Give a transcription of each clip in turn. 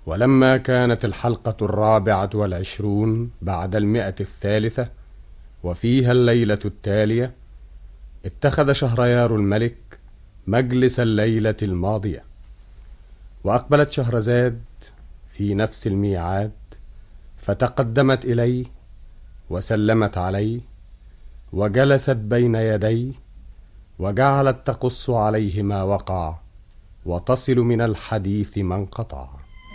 ولما كانت الحلقة 24 بعد 100 وفيها الليلة التالية، اتخذ شهريار الملك مجلس الليلة الماضية، وأقبلت شهرزاد في نفس الميعاد، فتقدمت إليه وسلمت عليه وجلست بين يديه، وجعلت تقص عليه ما وقع وتصل من الحديث ما انقطع.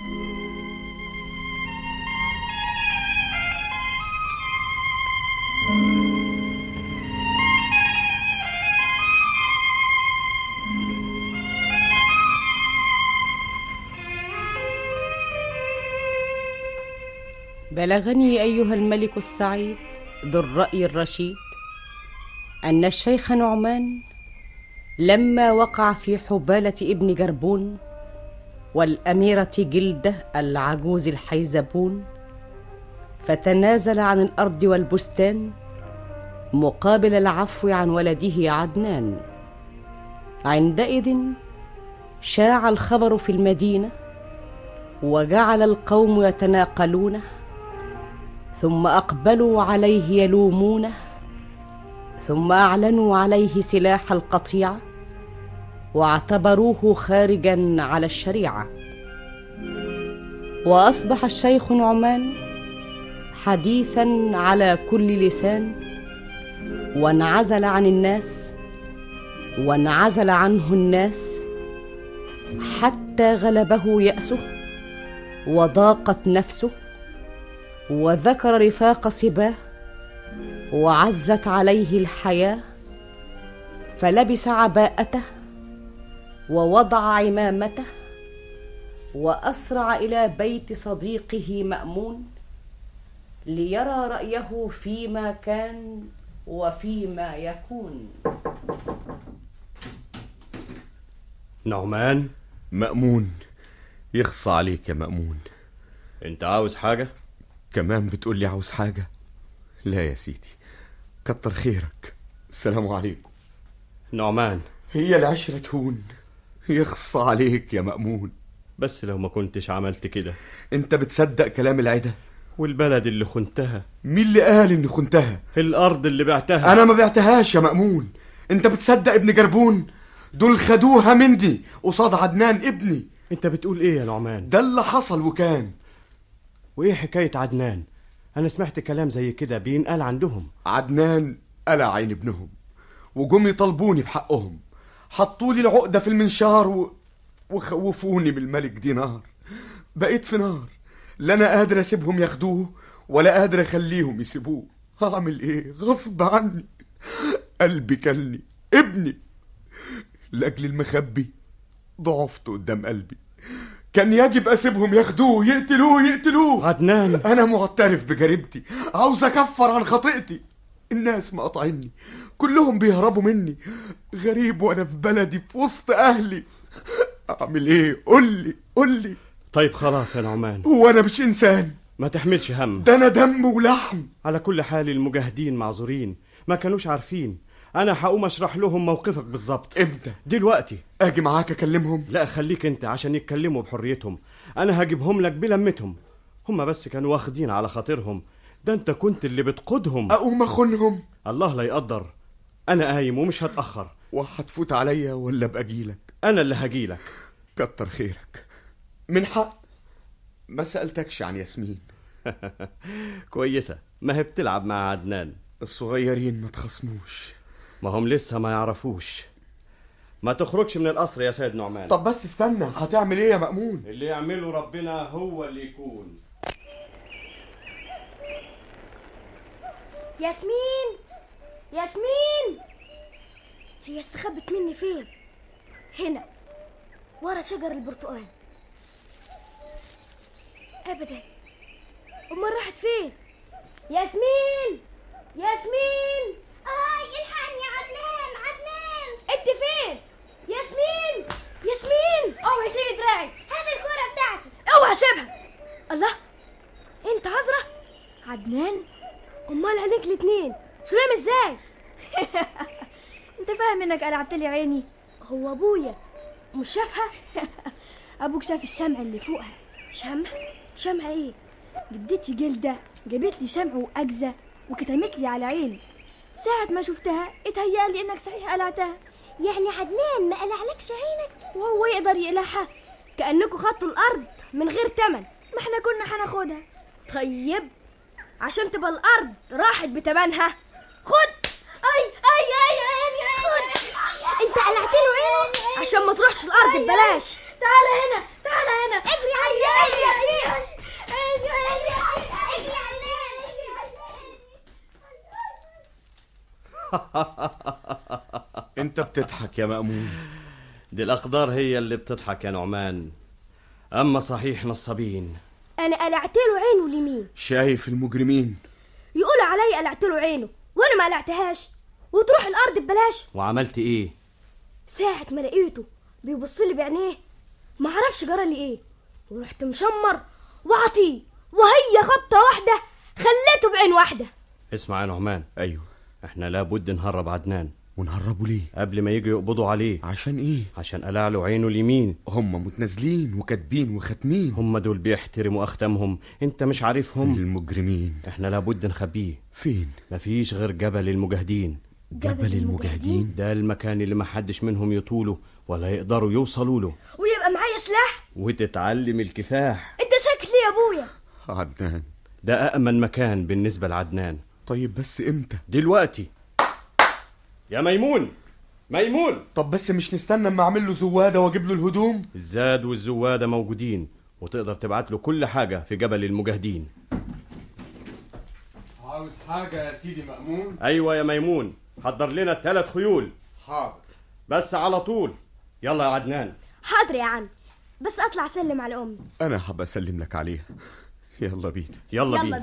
بلغني أيها الملك السعيد ذو الرأي الرشيد أن الشيخ نعمان لما وقع في حبالة ابن جربون والأميرة جلدة العجوز الحيزبون، فتنازل عن الأرض والبستان مقابل العفو عن ولده عدنان. عندئذ شاع الخبر في المدينة، وجعل القوم يتناقلونه، ثم أقبلوا عليه يلومونه، ثم أعلنوا عليه سلاح القطيعة، واعتبروه خارجا على الشريعة. وأصبح الشيخ نعمان حديثا على كل لسان، وانعزل عن الناس وانعزل عنه الناس، حتى غلبه يأسه وضاقت نفسه، وذكر رفاق صباه، وعزت عليه الحياة، فلبس عباءته ووضع عمامته، وأسرع إلى بيت صديقه مأمون ليرى رأيه فيما كان وفيما يكون. نعمان. مأمون، يخصى عليك يا مأمون. انت عاوز حاجة؟ كمان بتقول لي عاوز حاجة؟ لا يا سيدي، كتر خيرك. السلام عليكم. نعمان، هي العشرة تهون. يخصى عليك يا مأمون. بس لو ما كنتش عملت كده. انت بتصدق كلام العدا؟ والبلد اللي خنتها. مين اللي قال اني خنتها؟ الارض اللي بعتها. انا ما بعتهاش يا مأمون. انت بتصدق ابن جربون؟ دول خدوها مني قصاد عدنان ابني. انت بتقول ايه يا نعمان؟ ده اللي حصل وكان. وايه حكاية عدنان؟ انا سمعت كلام زي كده بينقال عندهم. عدنان قلع عين ابنهم، وجم يطلبوني بحقهم، حطولي العقدة في المنشار وخوفوني من الملك دينار. بقيت في نار، لا انا قادر اسيبهم ياخدوه ولا قادر اخليهم يسيبوه. هعمل ايه؟ غصب عني. قلبي كلني ابني. لاجل المخبي ضعفت قدام قلبي. كان يجب اسيبهم ياخدوه، يقتلوه. عدنان، انا معترف بجريمتي، عاوز اكفر عن خطيئتي. الناس مقاطعيني، كلهم بيهربوا مني، غريب وانا في بلدي في وسط اهلي. اعمل ايه؟ قولي. طيب خلاص يا نعمان. هو انا مش انسان؟ ما تحملش هم. ده انا دم ولحم. على كل حال المجاهدين معذورين، ما كانوش عارفين. انا هقوم اشرح لهم موقفك بالظبط. امتى؟ دلوقتي. اجي معاك اكلمهم؟ لا، خليك انت عشان يتكلموا بحريتهم. انا هجيبهم لك بلمتهم. هم بس كانوا واخدين على خاطرهم، ده انت كنت اللي بتقودهم. اقوم اخونهم؟ الله لا يقدر. انا قايم ومش هتأخر. وهتفوت عليا ولا بأجيلك؟ انا اللي هجيلك. كتر خيرك. من حق ما سألتكش عن ياسمين. كويسة، ما هي بتلعب مع عدنان. الصغيرين ما تخصموش. ما هم لسه ما يعرفوش. ما تخرجش من القصر يا سيد نعمان. طب بس استنى، هتعمل ايه يا مأمون؟ اللي يعمله ربنا هو اللي يكون. ياسمين، هي استخبت مني فين؟ هنا ورا شجر البرتقال. ابدا، امال راحت فين؟ ياسمين، الحقني يا عدنان. انت فين؟ ياسمين، اوعي سيبي دراعي. هات الكرة بتاعتي. اوعي سيبها. الله، انت عذرة؟ عدنان؟ امال عينيك الاتنين سلام ازاي؟ انت فاهم انك قلعت لي عيني؟ هو ابويا مش شافها؟ ابوك شاف الشمع اللي فوقها شمع ايه؟ جدتي جلدة جابت لي شمع وأجزة وكتمت لي على عيني. ساعة ما شفتها اتهيألي انك صحيح قلعتها. يعني عدنان ما قلعلكش عينك؟ وهو يقدر يقلعها؟ كأنكم خدتوا الأرض من غير تمن، ما احنا كنا هناخدها. طيب عشان تبقى الأرض راحت بتمنها خد. اي خد. انت قلعت له عينه عشان ما تروحش الأرض ببلاش. تعالى هنا اجري يا عدنان. اجري انت بتضحك يا مأمون. دي الأقدار هي اللي بتضحك يا نعمان. أما صحيح نصابين. انا قلعت له عينه اليمين. شايف المجرمين يقولوا علي قلعت له عينه وانا ما قلعتهاش، وتروح الأرض ببلاش. وعملت إيه؟ ساعة ما لقيته بيبص لي بعينيه ما عرفش جرى لي ايه، ورحت مشمر وعطيه، وهي خبطة واحدة خليته بعين واحدة. اسمع يا نعمان. ايوه. احنا لابد نهرب عدنان. ونهربوا ليه؟ قبل ما يجوا يقبضوا عليه. عشان ايه؟ عشان قلع له عينه اليمين. هم متنازلين وكاتبين وختمين. هم دول بيحترموا أختامهم، انت مش عارفهم. المجرمين احنا لابد نخبيه. فين؟ مفيش غير جبل المجاهدين. جبل المجاهدين ده المكان اللي محدش منهم يطوله ولا يقدروا يوصلوا له. ويبقى معايا سلاح وتتعلم الكفاح. انت ساكت ليه يا ابويا؟ عدنان ده أأمن مكان بالنسبة لعدنان. طيب بس امتى؟ دلوقتي يا ميمون. طب بس مش نستنى اما اعمل له زواده واجيب له الهدوم؟ الزاد والزوادة موجودين، وتقدر تبعت له كل حاجة في جبل المجاهدين. عاوز حاجة يا سيدي مأمون؟ أيوة يا ميمون، حضر لنا 3 خيول. حاضر. بس على طول. يلا يا عدنان. حاضر يا عم، بس اطلع اسلم على امي. انا هبقى اسلم لك عليها. يلا بينا. يلا بينا.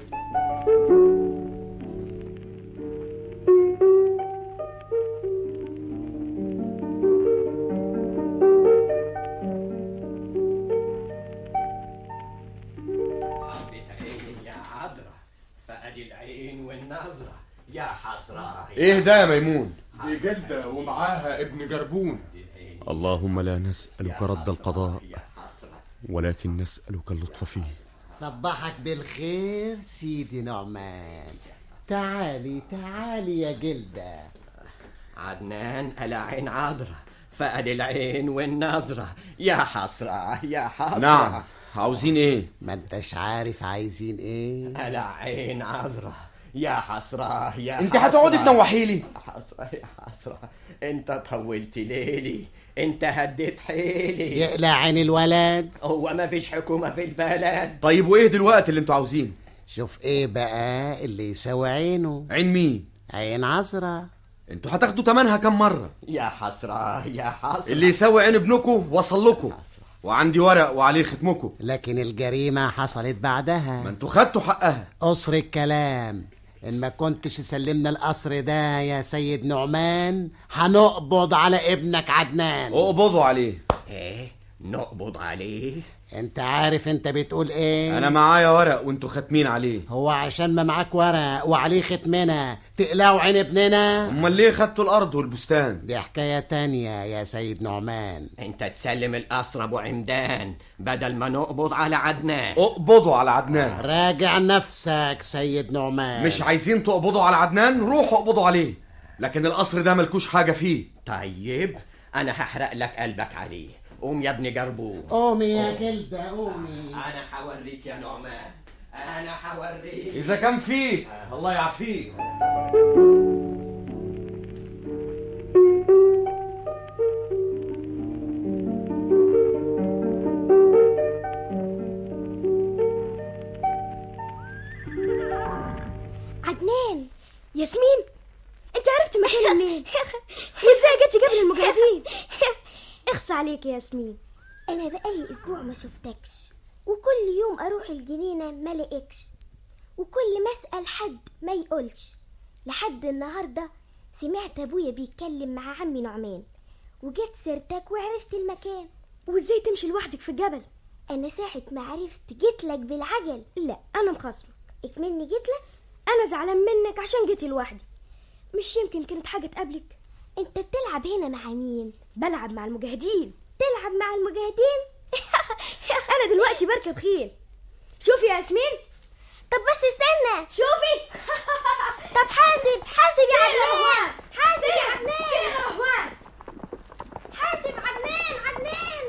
يا حسرة. ايه ده يا ميمون؟ دي جلدة ومعاها ابن جربون. اللهم لا نسألك رد القضاء ولكن نسألك اللطف فيه. صبحك بالخير سيدي نعمان. تعالي يا جلدة. عدنان قلع عين عذرة، فقد العين والنظرة. يا حسرة. نعم، عاوزين ايه؟ ما انتش عارف عايزين ايه؟ قلع عين عذرة. يا حسرة. انت هتقعدي تنوحيلي؟ يا حسرة. انت طولت ليلي، انت هديت حيلي. يقلع عين الولد. هو ما فيش حكومة في البلد؟ طيب وايه دلوقتي اللي انتوا عاوزين؟ شوف ايه بقى اللي يساوي عينه. عين مين؟ عين عذرة. انتوا هتاخدوا تمنها كم مرة؟ يا حسرة. اللي يساوي عين ابنكم وصل لكم، وعندي ورق وعليه ختمكم. لكن الجريمة حصلت بعدها. ما انتوا خدتوا حقها. قصر الكلام. ان ما كنتش سلمنا القصر ده يا سيد نعمان هنقبض على ابنك عدنان. اقبضوا عليه. ايه؟ نقبض عليه؟ انت عارف انت بتقول ايه؟ انا معايا ورق وانتوا ختمين عليه. هو عشان ما معاك ورق وعليه ختمنا تقلعوا عين ابننا؟ امال ليه خدتوا الارض والبستان؟ دي حكاية تانية يا سيد نعمان. انت تسلم القصر ابو عمدان بدل ما نقبض على عدنان. اقبضوا على عدنان. راجع نفسك سيد نعمان. مش عايزين تقبضوا على عدنان؟ روحوا اقبضوا عليه، لكن القصر ده ملكوش حاجة فيه. طيب انا هحرق لك قلبك عليه. قوم يا ابن جربون. قومي يا جلدة قومي. انا حوريك يا نعمان، انا حوريك اذا كان فيه. الله يعافيك. عدنان. ياسمين، انت عرفت مكاني منين؟ وازاي جيتي قبل المجاهدين؟ اخص عليك يا ياسمين. انا بقالي اسبوع ما شفتكش، وكل يوم اروح الجنينة ما لقيكش، وكل ما اسأل حد ما يقولش، لحد النهاردة سمعت ابويا بيتكلم مع عمي نعمان وجيت سيرتك وعرفت المكان. وازاي تمشي لوحدك في الجبل؟ انا ساعة ما عرفت جيتلك بالعجل. لا انا مخاصمك. اكملني جيتلك. انا زعلان منك عشان جيتي لوحدي. مش يمكن كانت حاجة تقابلك؟ انت بتلعب هنا مع مين؟ بلعب مع المجاهدين. تلعب مع المجاهدين؟ انا دلوقتي بركب خيل. شوفي يا ياسمين. طب بس استنى. شوفي. طب حاسب يا عدنان. حاسب يا عدنان. حاسب عدنان.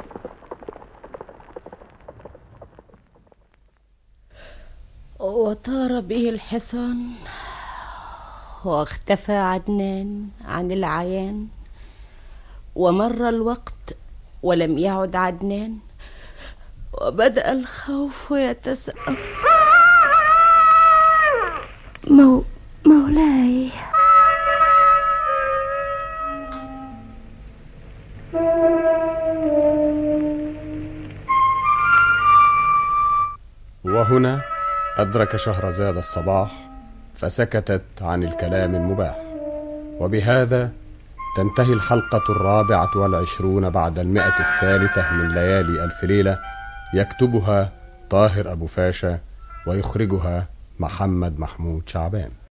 وطار به الحصان واختفى عدنان عن العيان، ومر الوقت ولم يعد عدنان، وبدأ الخوف يتساءل. مولاي. وهنا أدرك شهرزاد الصباح فسكتت عن الكلام المباح. وبهذا تنتهي الحلقة 24 بعد 100 من ليالي ألف ليلة، يكتبها طاهر أبو فاشا ويخرجها محمد محمود شعبان.